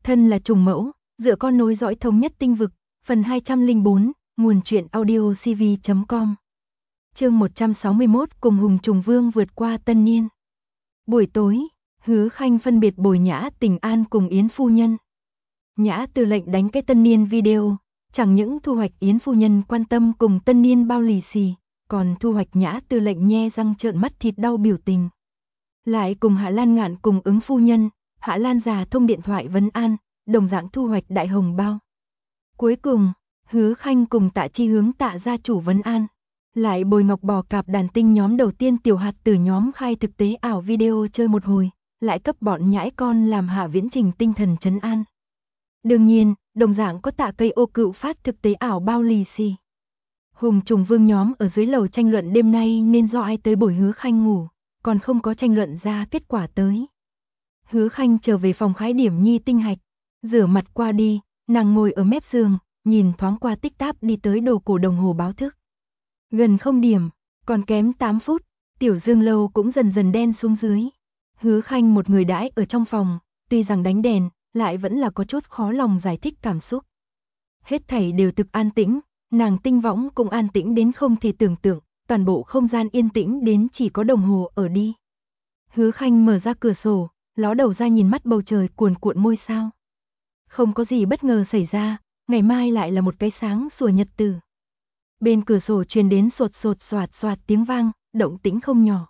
Thân là trùng mẫu, dựa con nối dõi thống nhất tinh vực, phần 204, nguồn truyện audio cv.com. Chương 161 cùng Hùng Trùng Vương vượt qua tân niên. Buổi tối, Hứa Khanh phân biệt bồi Nhã Tình An cùng Yến phu nhân. Nhã Tư lệnh đánh cái tân niên video, chẳng những thu hoạch Yến phu nhân quan tâm cùng tân niên bao lì xì, còn thu hoạch Nhã Tư lệnh nhe răng trợn mắt thịt đau biểu tình. Lại cùng Hạ Lan Ngạn cùng ứng phu nhân, Hạ Lan già thông điện thoại vấn an, đồng dạng thu hoạch đại hồng bao. Cuối cùng, Hứa Khanh cùng Tạ Chi hướng Tạ gia chủ vấn an, lại bồi ngọc bò cạp đàn tinh nhóm đầu tiên tiểu hạt từ nhóm khai thực tế ảo video chơi một hồi, lại cấp bọn nhãi con làm Hạ Viễn Trình tinh thần trấn an. Đương nhiên, đồng dạng có Tạ Cây Ô cựu phát thực tế ảo bao lì xì. Hùng Trùng Vương nhóm ở dưới lầu tranh luận đêm nay nên do ai tới bồi Hứa Khanh ngủ, còn không có tranh luận ra kết quả tới. Hứa Khanh trở về phòng khái điểm nhi tinh hạch, rửa mặt qua đi, nàng ngồi ở mép giường, nhìn thoáng qua tích táp đi tới đồ cổ đồng hồ báo thức. Gần 0 điểm, còn kém 8 phút, tiểu dương lâu cũng dần dần đen xuống dưới. Hứa Khanh một người đãi ở trong phòng, tuy rằng đánh đèn, lại vẫn là có chút khó lòng giải thích cảm xúc. Hết thảy đều thực an tĩnh, nàng tinh võng cũng an tĩnh đến không thể tưởng tượng, toàn bộ không gian yên tĩnh đến chỉ có đồng hồ ở đi. Hứa Khanh mở ra cửa sổ, ló đầu ra nhìn mắt bầu trời cuồn cuộn mây sao. Không có gì bất ngờ xảy ra, ngày mai lại là một cái sáng sủa nhật tử. Bên cửa sổ truyền đến sột sột soạt soạt tiếng vang, động tĩnh không nhỏ.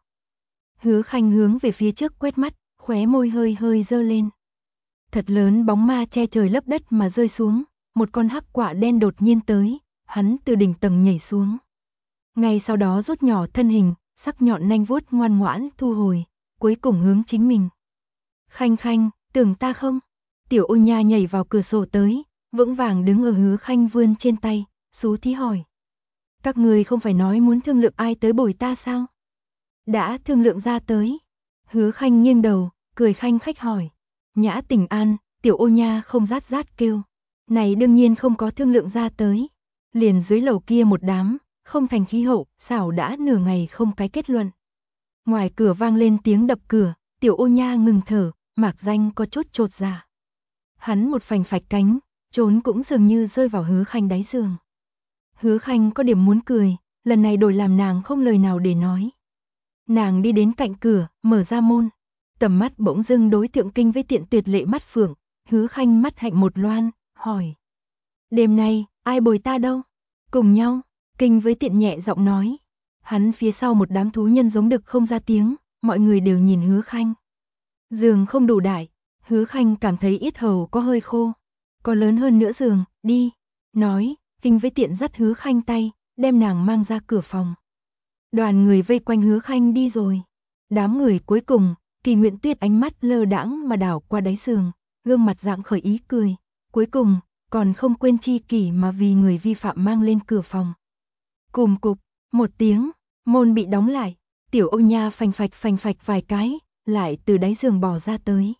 Hứa Khanh hướng về phía trước quét mắt, khóe môi hơi hơi dơ lên. Thật lớn bóng ma che trời lấp đất mà rơi xuống, một con hắc quạ đen đột nhiên tới, hắn từ đỉnh tầng nhảy xuống. Ngay sau đó rút nhỏ thân hình, sắc nhọn nanh vuốt ngoan ngoãn thu hồi, cuối cùng hướng chính mình. Khanh Khanh, tưởng ta không? Tiểu Ô Nha nhảy vào cửa sổ tới, vững vàng đứng ở Hứa Khanh vươn trên tay, xú thí hỏi. Các người không phải nói muốn thương lượng ai tới bồi ta sao? Đã thương lượng ra tới. Hứa Khanh nghiêng đầu, cười khanh khách hỏi. Nhã Tình An, Tiểu Ô Nha không rát rát kêu. Này đương nhiên không có thương lượng ra tới. Liền dưới lầu kia một đám, không thành khí hậu, xảo đã nửa ngày không cái kết luận. Ngoài cửa vang lên tiếng đập cửa, Tiểu Ô Nha ngừng thở, mạc danh có chút chột dạ. Hắn một phành phạch cánh, trốn cũng dường như rơi vào Hứa Khanh đáy giường. Hứa Khanh có điểm muốn cười, lần này đổi làm nàng không lời nào để nói. Nàng đi đến cạnh cửa, mở ra môn. Tầm mắt bỗng dưng đối thượng Kinh với Tiện tuyệt lệ mắt phượng, Hứa Khanh mắt hạnh một loan, hỏi. Đêm nay, ai bồi ta đâu? Cùng nhau, Kinh với Tiện nhẹ giọng nói. Hắn phía sau một đám thú nhân giống đực không ra tiếng, mọi người đều nhìn Hứa Khanh. Giường không đủ đại, Hứa Khanh cảm thấy yết hầu có hơi khô. Có lớn hơn nữa giường, đi. Nói, Kinh với Tiện dắt Hứa Khanh tay, đem nàng mang ra cửa phòng. Đoàn người vây quanh Hứa Khanh đi rồi. Đám người cuối cùng, Kỳ Nguyện Tuyết ánh mắt lơ đãng mà đảo qua đáy giường, gương mặt dạng khởi ý cười. Cuối cùng, còn không quên chi kỷ mà vì người vi phạm mang lên cửa phòng. Cùm cục, một tiếng, môn bị đóng lại, Tiểu Ô Nha phành phạch vài cái, lại từ đáy giường bò ra tới.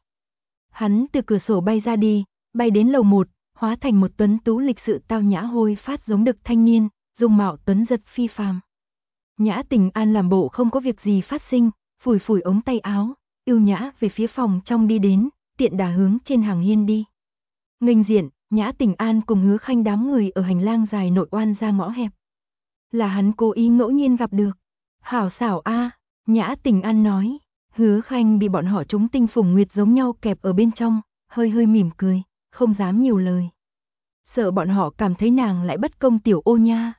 Hắn từ cửa sổ bay ra đi, bay đến lầu 1, hóa thành một tuấn tú lịch sự tao nhã hôi phát giống đực thanh niên, dung mạo tuấn giật phi phàm. Nhã Tình An làm bộ không có việc gì phát sinh, phủi phủi ống tay áo, yêu nhã về phía phòng trong đi đến, tiện đà hướng trên hàng hiên đi. Nghênh diện, Nhã Tình An cùng Hứa Khanh đám người ở hành lang dài nội oan ra ngõ hẹp. Là hắn cố ý ngẫu nhiên gặp được. Hảo xảo a, Nhã Tình An nói. Hứa Khanh bị bọn họ chúng tinh phùng nguyệt giống nhau kẹp ở bên trong, hơi hơi mỉm cười, không dám nhiều lời. Sợ bọn họ cảm thấy nàng lại bất công Tiểu Ô Nha.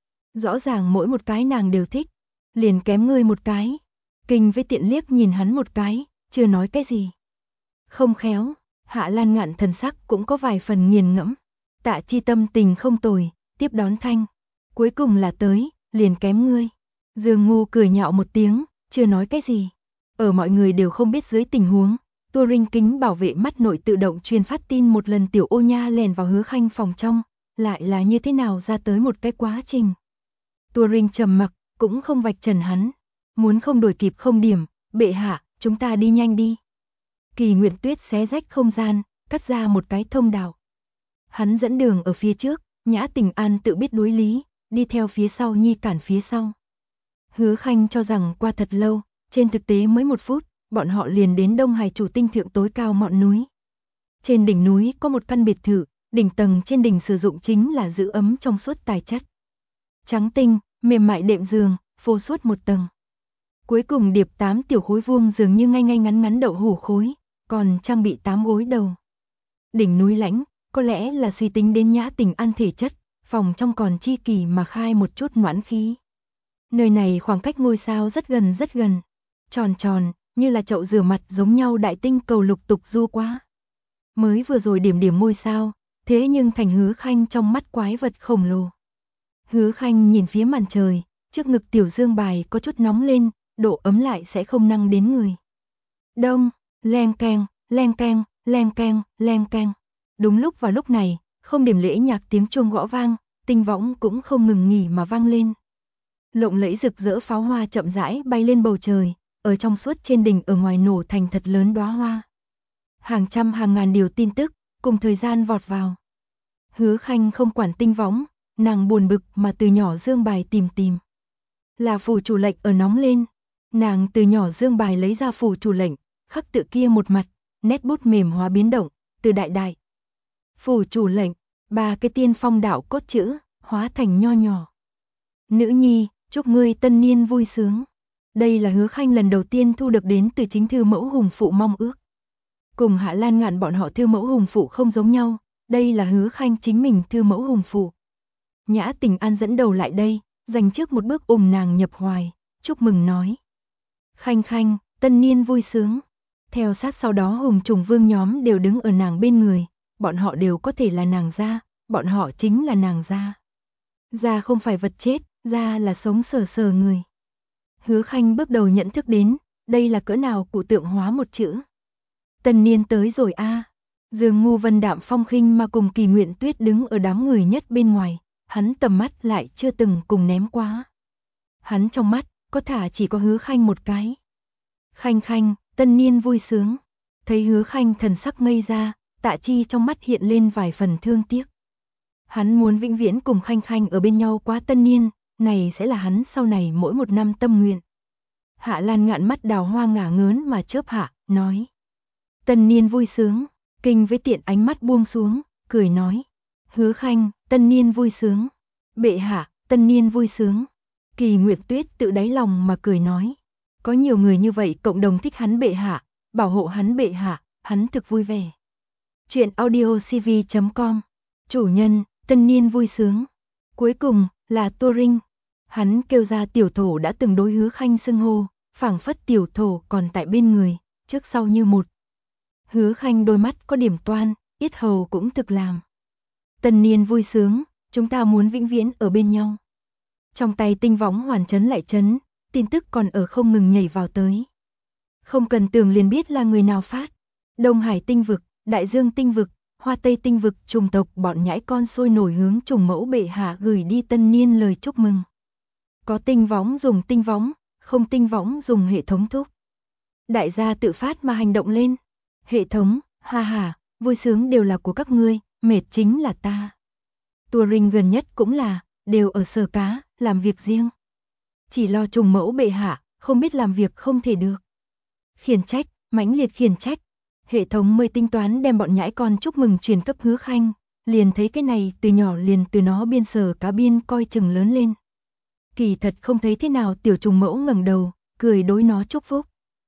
Rõ ràng mỗi một cái nàng đều thích, liền kém ngươi một cái. Kinh với Tiện liếc nhìn hắn một cái, chưa nói cái gì. Không khéo, Hạ Lan Ngạn thần sắc cũng có vài phần nghiền ngẫm. Tạ Chi tâm tình không tồi, tiếp đón thanh. Cuối cùng là tới, liền kém ngươi. Dương Ngu cười nhạo một tiếng, chưa nói cái gì. Ở mọi người đều không biết dưới tình huống, Turing kính bảo vệ mắt nội tự động truyền phát tin một lần Tiểu Ô Nha lèn vào Hứa Khanh phòng trong, lại là như thế nào ra tới một cái quá trình. Turing trầm mặc, cũng không vạch trần hắn. Muốn không đổi kịp không điểm, bệ hạ, chúng ta đi nhanh đi. Kỳ Nguyện Tuyết xé rách không gian, cắt ra một cái thông đạo. Hắn dẫn đường ở phía trước, Nhã Tình An tự biết đối lý, đi theo phía sau nhi cản phía sau. Hứa Khanh cho rằng qua thật lâu, trên thực tế mới 1 phút, bọn họ liền đến Đông Hải chủ tinh thượng tối cao ngọn núi. Trên đỉnh núi có một căn biệt thự, đỉnh tầng trên đỉnh sử dụng chính là giữ ấm trong suốt tài chất. Trắng tinh, mềm mại đệm giường, phô suốt một tầng. Cuối cùng điệp 8 tiểu khối vuông dường như ngay ngay ngắn ngắn đậu hũ khối, còn trang bị 8 gối đầu. Đỉnh núi lãnh, có lẽ là suy tính đến nhã tình ăn thể chất, phòng trong còn chi kỳ mà khai một chút noãn khí. Nơi này khoảng cách ngôi sao rất gần, tròn tròn, như là chậu rửa mặt giống nhau đại tinh cầu lục tục du qua. Mới vừa rồi điểm điểm ngôi sao, thế nhưng thành Hứa Khanh trong mắt quái vật khổng lồ. Hứa Khanh nhìn phía màn trời, trước ngực tiểu dương bài có chút nóng lên, độ ấm lại sẽ không năng đến người. Đông, leng keng, leng keng, leng keng, leng keng. Đúng lúc vào lúc này, không điểm lễ nhạc tiếng chuông gõ vang, tinh võng cũng không ngừng nghỉ mà vang lên. Lộng lẫy rực rỡ pháo hoa chậm rãi bay lên bầu trời, ở trong suốt trên đỉnh ở ngoài nổ thành thật lớn đóa hoa. Hàng trăm hàng ngàn điều tin tức, cùng thời gian vọt vào. Hứa Khanh không quản tinh võng, nàng buồn bực mà từ nhỏ dương bài tìm. Là phủ chủ lệnh ở nóng lên, nàng từ nhỏ dương bài lấy ra phủ chủ lệnh, khắc tự kia một mặt, nét bút mềm hóa biến động, từ đại. Phủ chủ lệnh, 3 cái tiên phong đạo cốt chữ, hóa thành nho nhỏ. Nữ nhi, chúc ngươi tân niên vui sướng. Đây là Hứa Khanh lần đầu tiên thu được đến từ chính thư mẫu hùng phụ mong ước. Cùng Hạ Lan Ngạn bọn họ thư mẫu hùng phụ không giống nhau, đây là Hứa Khanh chính mình thư mẫu hùng phụ. Nhã Tình An dẫn đầu lại đây, dành trước một bước nàng nhập hoài, chúc mừng nói. Khanh, tân niên vui sướng. Theo sát sau đó Hùng Trùng Vương nhóm đều đứng ở nàng bên người, bọn họ đều có thể là nàng gia, bọn họ chính là nàng gia. Gia không phải vật chết, gia là sống sờ người. Hứa Khanh bước đầu nhận thức đến, đây là cỡ nào cụ tượng hóa một chữ. Tân niên tới rồi a. Dương Ngu Vân đạm phong khinh mà cùng Kỳ Nguyện Tuyết đứng ở đám người nhất bên ngoài, hắn tầm mắt lại chưa từng cùng ném quá. Hắn trong mắt, có thả chỉ có Hứa Khanh một cái. Khanh, tân niên vui sướng. Thấy Hứa Khanh thần sắc ngây ra, Tạ Chi trong mắt hiện lên vài phần thương tiếc. Hắn muốn vĩnh viễn cùng Khanh ở bên nhau quá tân niên, này sẽ là hắn sau này mỗi một năm tâm nguyện. Hạ Lan Ngạn mắt đào hoa ngả ngớn mà chớp hạ, nói. Tân niên vui sướng, Kinh với Tiện ánh mắt buông xuống, cười nói. Hứa Khanh, tân niên vui sướng. Bệ hạ, tân niên vui sướng. Kỳ Nguyệt Tuyết tự đáy lòng mà cười nói. Có nhiều người như vậy cộng đồng thích hắn bệ hạ, bảo hộ hắn bệ hạ, hắn thực vui vẻ. Chuyện audiocv.com. Chủ nhân, tân niên vui sướng. Cuối cùng, là Tô Rinh. Hắn kêu ra tiểu thổ đã từng đối Hứa Khanh xưng hô, phảng phất tiểu thổ còn tại bên người, trước sau như một. Hứa Khanh đôi mắt có điểm toan, yết hầu cũng thực làm. Tân niên vui sướng, chúng ta muốn vĩnh viễn ở bên nhau. Trong tay tinh võng hoàn chấn lại chấn, tin tức còn ở không ngừng nhảy vào tới. Không cần tưởng liền biết là người nào phát. Đông Hải tinh vực, Đại Dương tinh vực, Hoa Tây tinh vực, trùng tộc bọn nhãi con sôi nổi hướng trùng mẫu bệ hạ gửi đi tân niên lời chúc mừng. Có tinh võng dùng tinh võng, không tinh võng dùng hệ thống thúc. Đại gia tự phát mà hành động lên. Hệ thống, ha, vui sướng đều là của các ngươi, mệt chính là ta. Turing gần nhất cũng là, đều ở sở cá, làm việc riêng. Chỉ lo trùng mẫu bệ hạ, không biết làm việc không thể được. Khiển trách, mãnh liệt khiển trách. Hệ thống mới tính toán đem bọn nhãi con chúc mừng truyền cấp Hứa Khanh, liền thấy cái này từ nhỏ liền từ nó biên sở cá biên coi chừng lớn lên. Kỳ thật không thấy thế nào tiểu trùng mẫu ngẩng đầu, cười đối nó chúc phúc.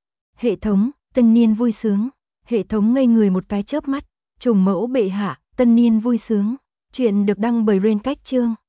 Hệ thống, tân niên vui sướng. Hệ thống ngây người một cái chớp mắt, trùng mẫu bệ hạ, tân niên vui sướng. Chuyện được đăng bởi Rain Cách Chương.